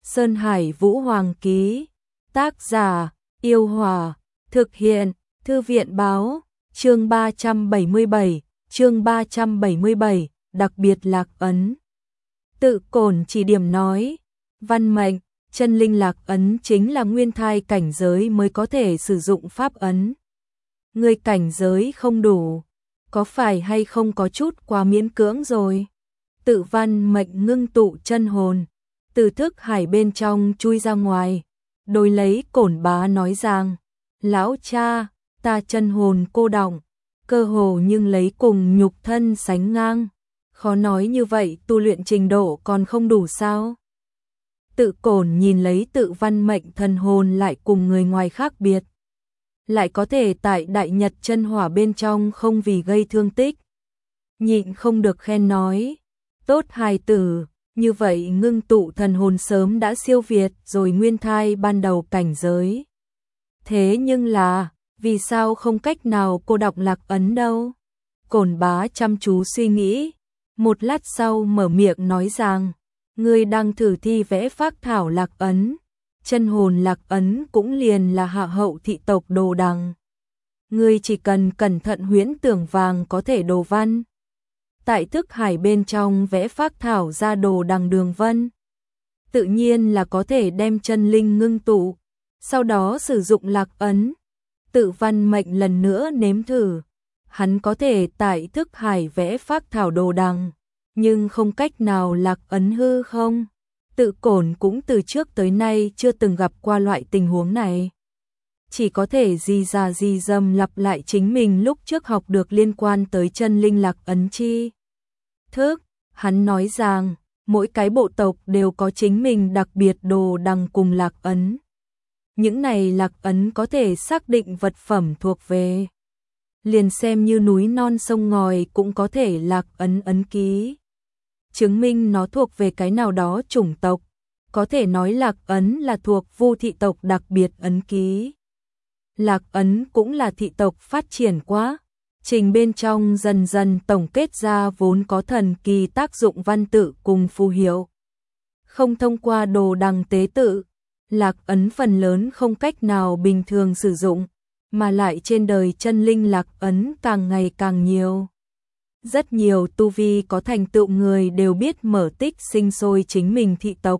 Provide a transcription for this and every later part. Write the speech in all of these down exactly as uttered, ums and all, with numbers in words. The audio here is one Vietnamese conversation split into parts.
Sơn Hải Vũ Hoàng ký. Tác giả: Yêu Hòa. Thực hiện: Thư viện báo. Chương ba trăm bảy mươi bảy, chương ba trăm bảy mươi bảy, đặc biệt lạc ấn. Tự Cổn chỉ điểm nói, văn mệnh, chân linh lạc ấn chính là nguyên thai cảnh giới mới có thể sử dụng pháp ấn. Người cảnh giới không đủ, có phải hay không có chút quá miễn cưỡng rồi? Tự văn mệnh ngưng tụ chân hồn, từ thức hải bên trong chui ra ngoài, đối lấy Cổn Bá nói rằng, lão cha, ta chân hồn cô đọng, cơ hồ nhưng lấy cùng nhục thân sánh ngang, khó nói như vậy tu luyện trình độ còn không đủ sao? Tự Cổn nhìn lấy tự văn mệnh thần hồn lại cùng người ngoài khác biệt, lại có thể tại đại nhật chân hỏa bên trong không vì gây thương tích, nhịn không được khen nói, tốt hài tử, như vậy ngưng tụ thần hồn sớm đã siêu việt rồi nguyên thai ban đầu cảnh giới. Thế nhưng là, vì sao không cách nào cô đọc lạc ấn đâu? Cổn Bá chăm chú suy nghĩ, một lát sau mở miệng nói rằng, ngươi đang thử thi vẽ phác thảo lạc ấn, chân hồn lạc ấn cũng liền là hạ hậu thị tộc đồ đằng. Ngươi chỉ cần cẩn thận huyễn tưởng vàng có thể đồ văn. Tại thức hải bên trong vẽ phác thảo ra đồ đằng đường vân, tự nhiên là có thể đem chân linh ngưng tụ, sau đó sử dụng lạc ấn. Tự văn mệnh lần nữa nếm thử, hắn có thể tại thức hải vẽ phác thảo đồ đằng, nhưng không cách nào lạc ấn hư không. Tự Cổn cũng từ trước tới nay chưa từng gặp qua loại tình huống này, chỉ có thể di ra di dâm lặp lại chính mình lúc trước học được liên quan tới chân linh lạc ấn chi thức. Hắn nói rằng, mỗi cái bộ tộc đều có chính mình đặc biệt đồ đằng cùng lạc ấn. Những này lạc ấn có thể xác định vật phẩm thuộc về. Liền xem như núi non sông ngòi cũng có thể lạc ấn ấn ký, chứng minh nó thuộc về cái nào đó chủng tộc. Có thể nói lạc ấn là thuộc Vu thị tộc đặc biệt ấn ký. Lạc ấn cũng là thị tộc phát triển quá trình bên trong dần dần tổng kết ra vốn có thần kỳ tác dụng văn tự cùng phù hiệu. Không thông qua đồ đằng tế tự, lạc ấn phần lớn không cách nào bình thường sử dụng, mà lại trên đời chân linh lạc ấn càng ngày càng nhiều. Rất nhiều tu vi có thành tựu người đều biết mở tích sinh sôi chính mình thị tộc,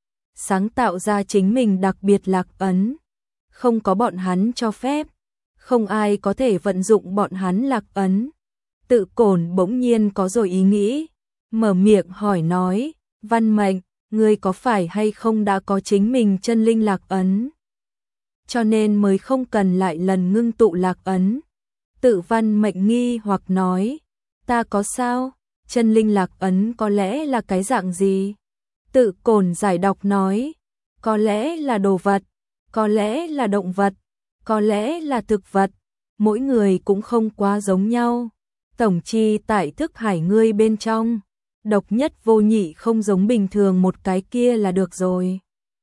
sáng tạo ra chính mình đặc biệt lạc ấn. Không có bọn hắn cho phép, không ai có thể vận dụng bọn hắn lạc ấn. Tự Cổn bỗng nhiên có rồi ý nghĩ, mở miệng hỏi nói, văn mệnh, ngươi có phải hay không đã có chính mình chân linh lạc ấn, cho nên mới không cần lại lần ngưng tụ lạc ấn? Tự văn mệnh nghi hoặc nói, ta có sao? Chân linh lạc ấn có lẽ là cái dạng gì? Tự Cổn giải đọc nói, có lẽ là đồ vật, có lẽ là động vật, có lẽ là thực vật, mỗi người cũng không quá giống nhau. Tổng chi tại thức hải ngươi bên trong, độc nhất vô nhị không giống bình thường một cái kia là được rồi.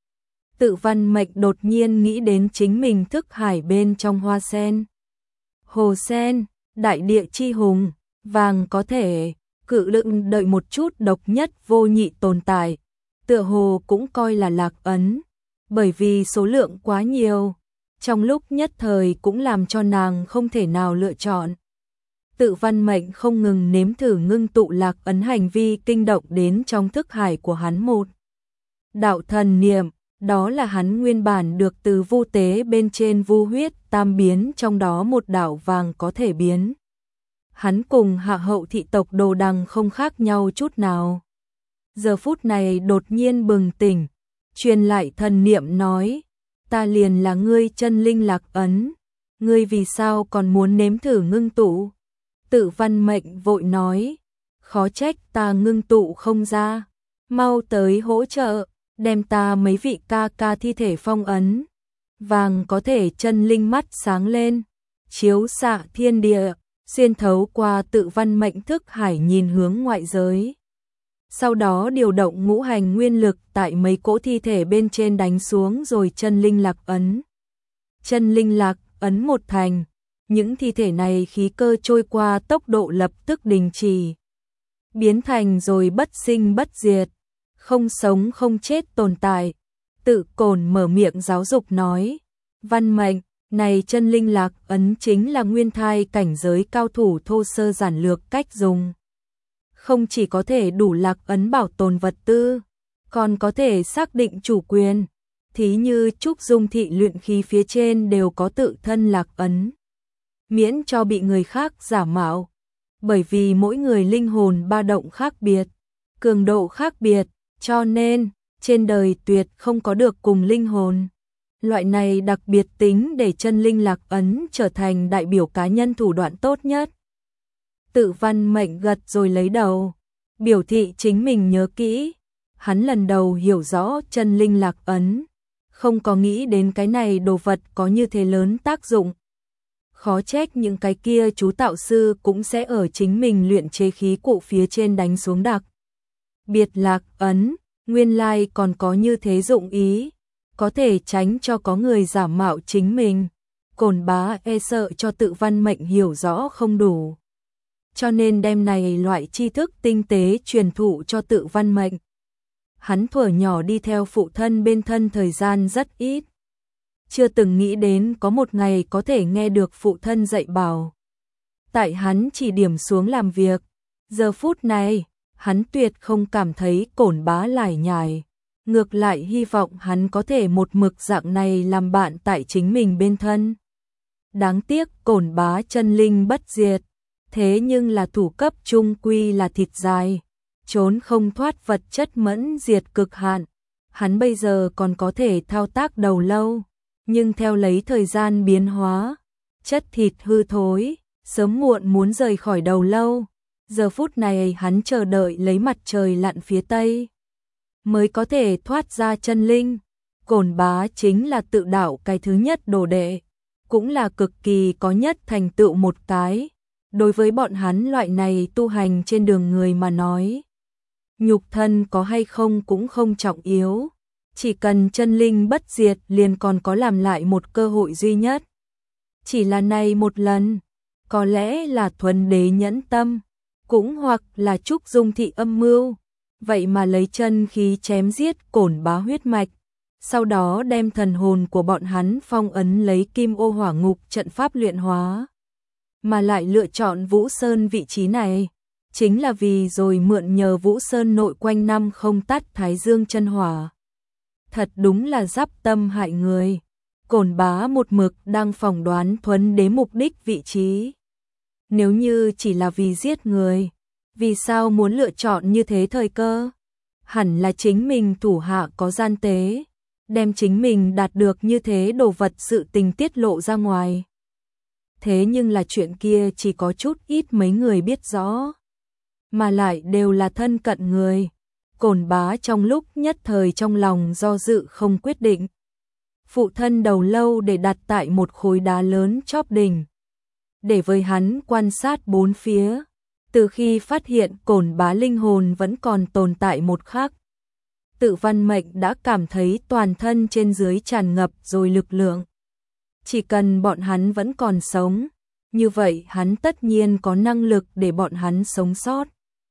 Tự văn mệnh đột nhiên nghĩ đến chính mình thức hải bên trong hoa sen, hồ sen, đại địa chi hùng, vàng có thể, cự lượng đợi một chút độc nhất vô nhị tồn tại, tựa hồ cũng coi là lạc ấn, bởi vì số lượng quá nhiều, trong lúc nhất thời cũng làm cho nàng không thể nào lựa chọn. Tự văn mệnh không ngừng nếm thử ngưng tụ lạc ấn hành vi kinh động đến trong thức hải của hắn một đạo thần niệm, đó là hắn nguyên bản được từ vu tế bên trên vu huyết tam biến trong đó một đạo vàng có thể biến. Hắn cùng hạ hậu thị tộc đồ đằng không khác nhau chút nào. Giờ phút này đột nhiên bừng tỉnh, truyền lại thần niệm nói, ta liền là ngươi chân linh lạc ấn, ngươi vì sao còn muốn nếm thử ngưng tụ? Tự văn mệnh vội nói, khó trách ta ngưng tụ không ra, mau tới hỗ trợ, đem ta mấy vị ca ca thi thể phong ấn. Vàng có thể chân linh mắt sáng lên, chiếu xạ thiên địa, xuyên thấu qua tự văn mệnh thức hải nhìn hướng ngoại giới. Sau đó điều động ngũ hành nguyên lực tại mấy cỗ thi thể bên trên đánh xuống rồi chân linh lạc ấn. Chân linh lạc ấn một thành, những thi thể này khí cơ trôi qua tốc độ lập tức đình chỉ, biến thành rồi bất sinh bất diệt, không sống không chết tồn tại, Tự Cổn mở miệng giáo dục nói, Văn Mệnh, này chân linh lạc ấn chính là nguyên thai cảnh giới cao thủ thô sơ giản lược cách dùng. Không chỉ có thể đủ lạc ấn bảo tồn vật tư, còn có thể xác định chủ quyền, thí như Trúc Dung thị luyện khí phía trên đều có tự thân lạc ấn, miễn cho bị người khác giả mạo, bởi vì mỗi người linh hồn ba động khác biệt, cường độ khác biệt, cho nên trên đời tuyệt không có được cùng linh hồn. Loại này đặc biệt tính để chân linh lạc ấn trở thành đại biểu cá nhân thủ đoạn tốt nhất. Tự Văn Mệnh gật rồi lấy đầu, biểu thị chính mình nhớ kỹ. Hắn lần đầu hiểu rõ chân linh lạc ấn, không có nghĩ đến cái này đồ vật có như thế lớn tác dụng. Khó trách những cái kia chú tạo sư cũng sẽ ở chính mình luyện chế khí cụ phía trên đánh xuống đặc biệt lạc ấn, nguyên lai còn có như thế dụng ý, có thể tránh cho có người giả mạo chính mình. Cổn Bá e sợ cho Tự Văn Mệnh hiểu rõ không đủ, cho nên đem này loại tri thức tinh tế truyền thụ cho Tự Văn Mệnh. Hắn thuở nhỏ đi theo phụ thân bên thân thời gian rất ít, chưa từng nghĩ đến có một ngày có thể nghe được phụ thân dạy bảo. Tại hắn chỉ điểm xuống làm việc, giờ phút này, hắn tuyệt không cảm thấy Cổn Bá lải nhải, ngược lại hy vọng hắn có thể một mực dạng này làm bạn tại chính mình bên thân. Đáng tiếc Cổn Bá chân linh bất diệt, thế nhưng là thủ cấp trung quy là thịt dài, trốn không thoát vật chất mẫn diệt cực hạn. Hắn bây giờ còn có thể thao tác đầu lâu, nhưng theo lấy thời gian biến hóa, chất thịt hư thối, sớm muộn muốn rời khỏi đầu lâu. Giờ phút này hắn chờ đợi lấy mặt trời lặn phía tây, mới có thể thoát ra chân linh. Cổn Bá chính là tự đạo cái thứ nhất đồ đệ, cũng là cực kỳ có nhất thành tựu một cái. Đối với bọn hắn loại này tu hành trên đường người mà nói, nhục thân có hay không cũng không trọng yếu, chỉ cần chân linh bất diệt liền còn có làm lại một cơ hội duy nhất. Chỉ là này một lần, có lẽ là thuần đế nhẫn tâm, cũng hoặc là Trúc Dung thị âm mưu, vậy mà lấy chân khí chém giết Cổn Bá huyết mạch, sau đó đem thần hồn của bọn hắn phong ấn lấy Kim Ô Hỏa Ngục trận pháp luyện hóa. Mà lại lựa chọn Vũ Sơn vị trí này, chính là vì rồi mượn nhờ Vũ Sơn nội quanh năm không tắt Thái Dương chân hỏa. Thật đúng là giáp tâm hại người. Cổn Bá một mực đang phỏng đoán thuần đế mục đích vị trí. Nếu như chỉ là vì giết người, vì sao muốn lựa chọn như thế thời cơ? Hẳn là chính mình thủ hạ có gian tế, đem chính mình đạt được như thế đồ vật sự tình tiết lộ ra ngoài. Thế nhưng là chuyện kia chỉ có chút ít mấy người biết rõ, mà lại đều là thân cận người. Cổn Bá trong lúc nhất thời trong lòng do dự không quyết định. Phụ thân đầu lâu để đặt tại một khối đá lớn chóp đỉnh, để với hắn quan sát bốn phía. Từ khi phát hiện Cổn Bá linh hồn vẫn còn tồn tại một khắc, Tự Văn Mệnh đã cảm thấy toàn thân trên dưới tràn ngập rồi lực lượng. Chỉ cần bọn hắn vẫn còn sống, như vậy hắn tất nhiên có năng lực để bọn hắn sống sót,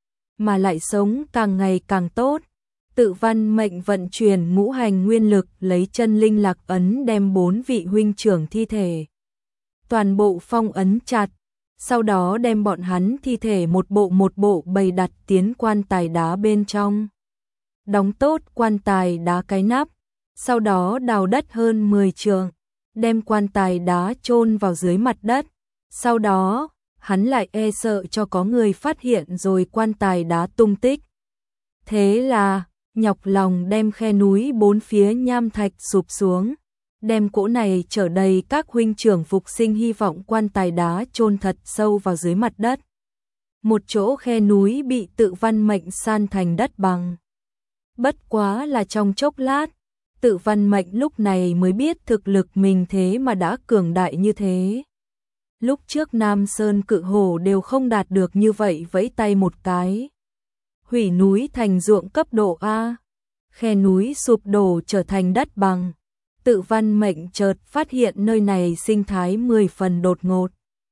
mà lại sống càng ngày càng tốt. Tự Văn Mệnh vận chuyển ngũ hành nguyên lực, lấy chân linh lạc ấn đem bốn vị huynh trưởng thi thể toàn bộ phong ấn chặt, sau đó đem bọn hắn thi thể một bộ một bộ bày đặt tiến quan tài đá bên trong. Đóng tốt quan tài đá cái nắp, sau đó đào đất hơn mười trượng, đem quan tài đá chôn vào dưới mặt đất. Sau đó, hắn lại e sợ cho có người phát hiện rồi quan tài đá tung tích. Thế là, nhọc lòng đem khe núi bốn phía nham thạch sụp xuống, đem cỗ này trở đầy các huynh trưởng phục sinh hy vọng quan tài đá chôn thật sâu vào dưới mặt đất. Một chỗ khe núi bị Tự Văn Mệnh san thành đất bằng. Bất quá là trong chốc lát, Tự Văn Mệnh lúc này mới biết thực lực mình thế mà đã cường đại như thế. Lúc trước Nam Sơn Cự Hổ đều không đạt được như vậy, vẫy tay một cái, hủy núi thành ruộng cấp độ A, khe núi sụp đổ trở thành đất bằng. Tự Văn Mệnh chợt phát hiện nơi này sinh thái mười phần đột ngột.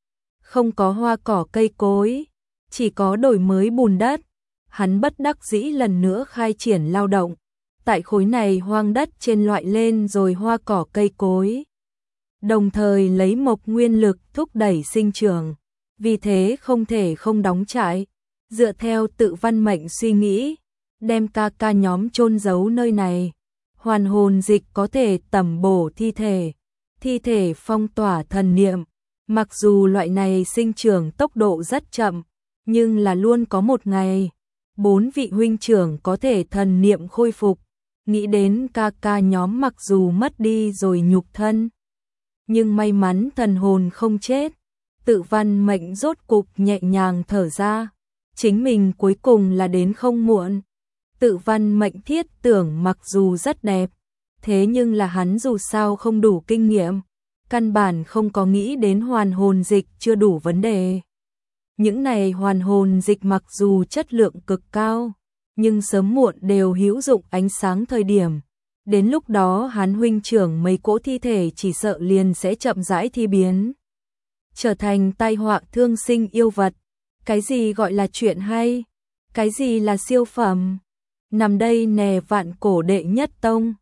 Không có hoa cỏ cây cối, chỉ có đổi mới bùn đất. Hắn bất đắc dĩ lần nữa khai triển lao động, tại khối này hoang đất trên loại lên rồi hoa cỏ cây cối, đồng thời lấy mộc nguyên lực thúc đẩy sinh trưởng, vì thế không thể không đóng trại. Dựa theo Tự Văn Mệnh suy nghĩ, đem ca ca nhóm chôn giấu nơi này, hoàn hồn dịch có thể tẩm bổ thi thể, thi thể phong tỏa thần niệm. Mặc dù loại này sinh trưởng tốc độ rất chậm, nhưng là luôn có một ngày, bốn vị huynh trưởng có thể thần niệm khôi phục. Nghĩ đến ca ca nhóm mặc dù mất đi rồi nhục thân, nhưng may mắn thần hồn không chết, Tự Văn Mệnh rốt cục nhẹ nhàng thở ra, chính mình cuối cùng là đến không muộn. Tự Văn Mệnh thiết tưởng mặc dù rất đẹp, thế nhưng là hắn dù sao không đủ kinh nghiệm, căn bản không có nghĩ đến hoàn hồn dịch chưa đủ vấn đề. Những này hoàn hồn dịch mặc dù chất lượng cực cao, nhưng sớm muộn đều hữu dụng ánh sáng thời điểm. Đến lúc đó hắn huynh trưởng mấy cỗ thi thể chỉ sợ liền sẽ chậm rãi thi biến, trở thành tai họa thương sinh yêu vật. Cái gì gọi là chuyện hay? Cái gì là siêu phẩm? Nằm đây nè Vạn Cổ đệ nhất tông.